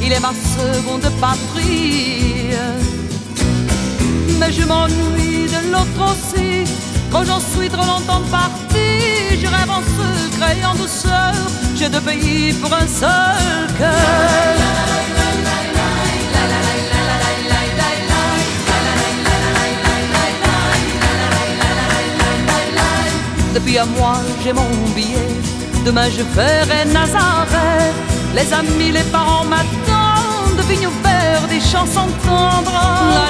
il est ma seconde patrie. Mais je m'ennuie de l'autre aussi, quand j'en suis trop longtemps parti. Je rêve en secret et en douceur, j'ai deux pays pour un seul cœur. Depuis un mois j'ai mon billet, demain je ferai Nazareth. Les amis, les parents m'attendent, vignes ouverts, des chansons tendres.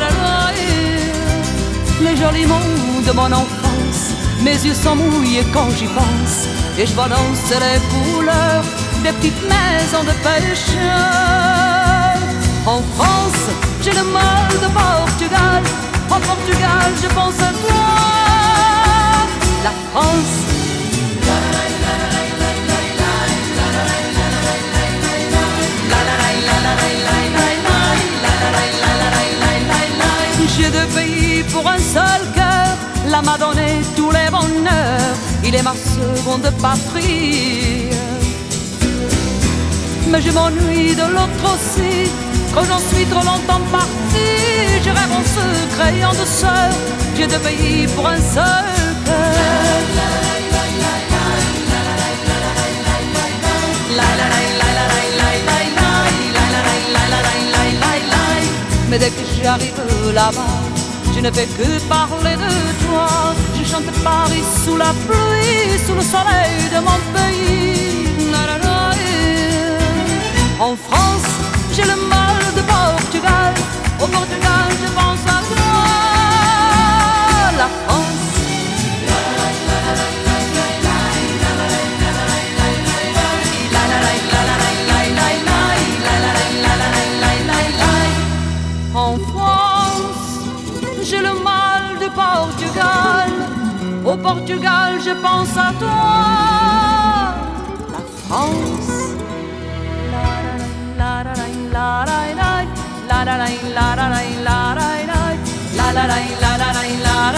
Les jolis mots de mon enfance, mes yeux sont mouillés quand j'y pense. Et je vois danser les couleurs des petites maisons de pêcheurs. En France, j'ai le mal de Portugal. En Portugal, je pense à toi. La France, j'ai deux pays pour un seul cœur. Là m'a donné tous les bonheurs, il est ma seconde patrie. Mais je m'ennuie de l'autre aussi, quand j'en suis trop longtemps parti. Je rêve en secret et en douceur, j'ai deux pays pour un seul cœur. Mais dès que j'arrive là-bas, je ne fais que parler de toi. Je chante Paris sous la pluie, sous le soleil de mon pays. En France, j'ai le mal de Portugal. Au Portugal, je pense à toi. La France. En France, j'ai le mal de Portugal. Au Portugal, je pense à toi. La France. La la la la la la la la la la la la la la la la la la la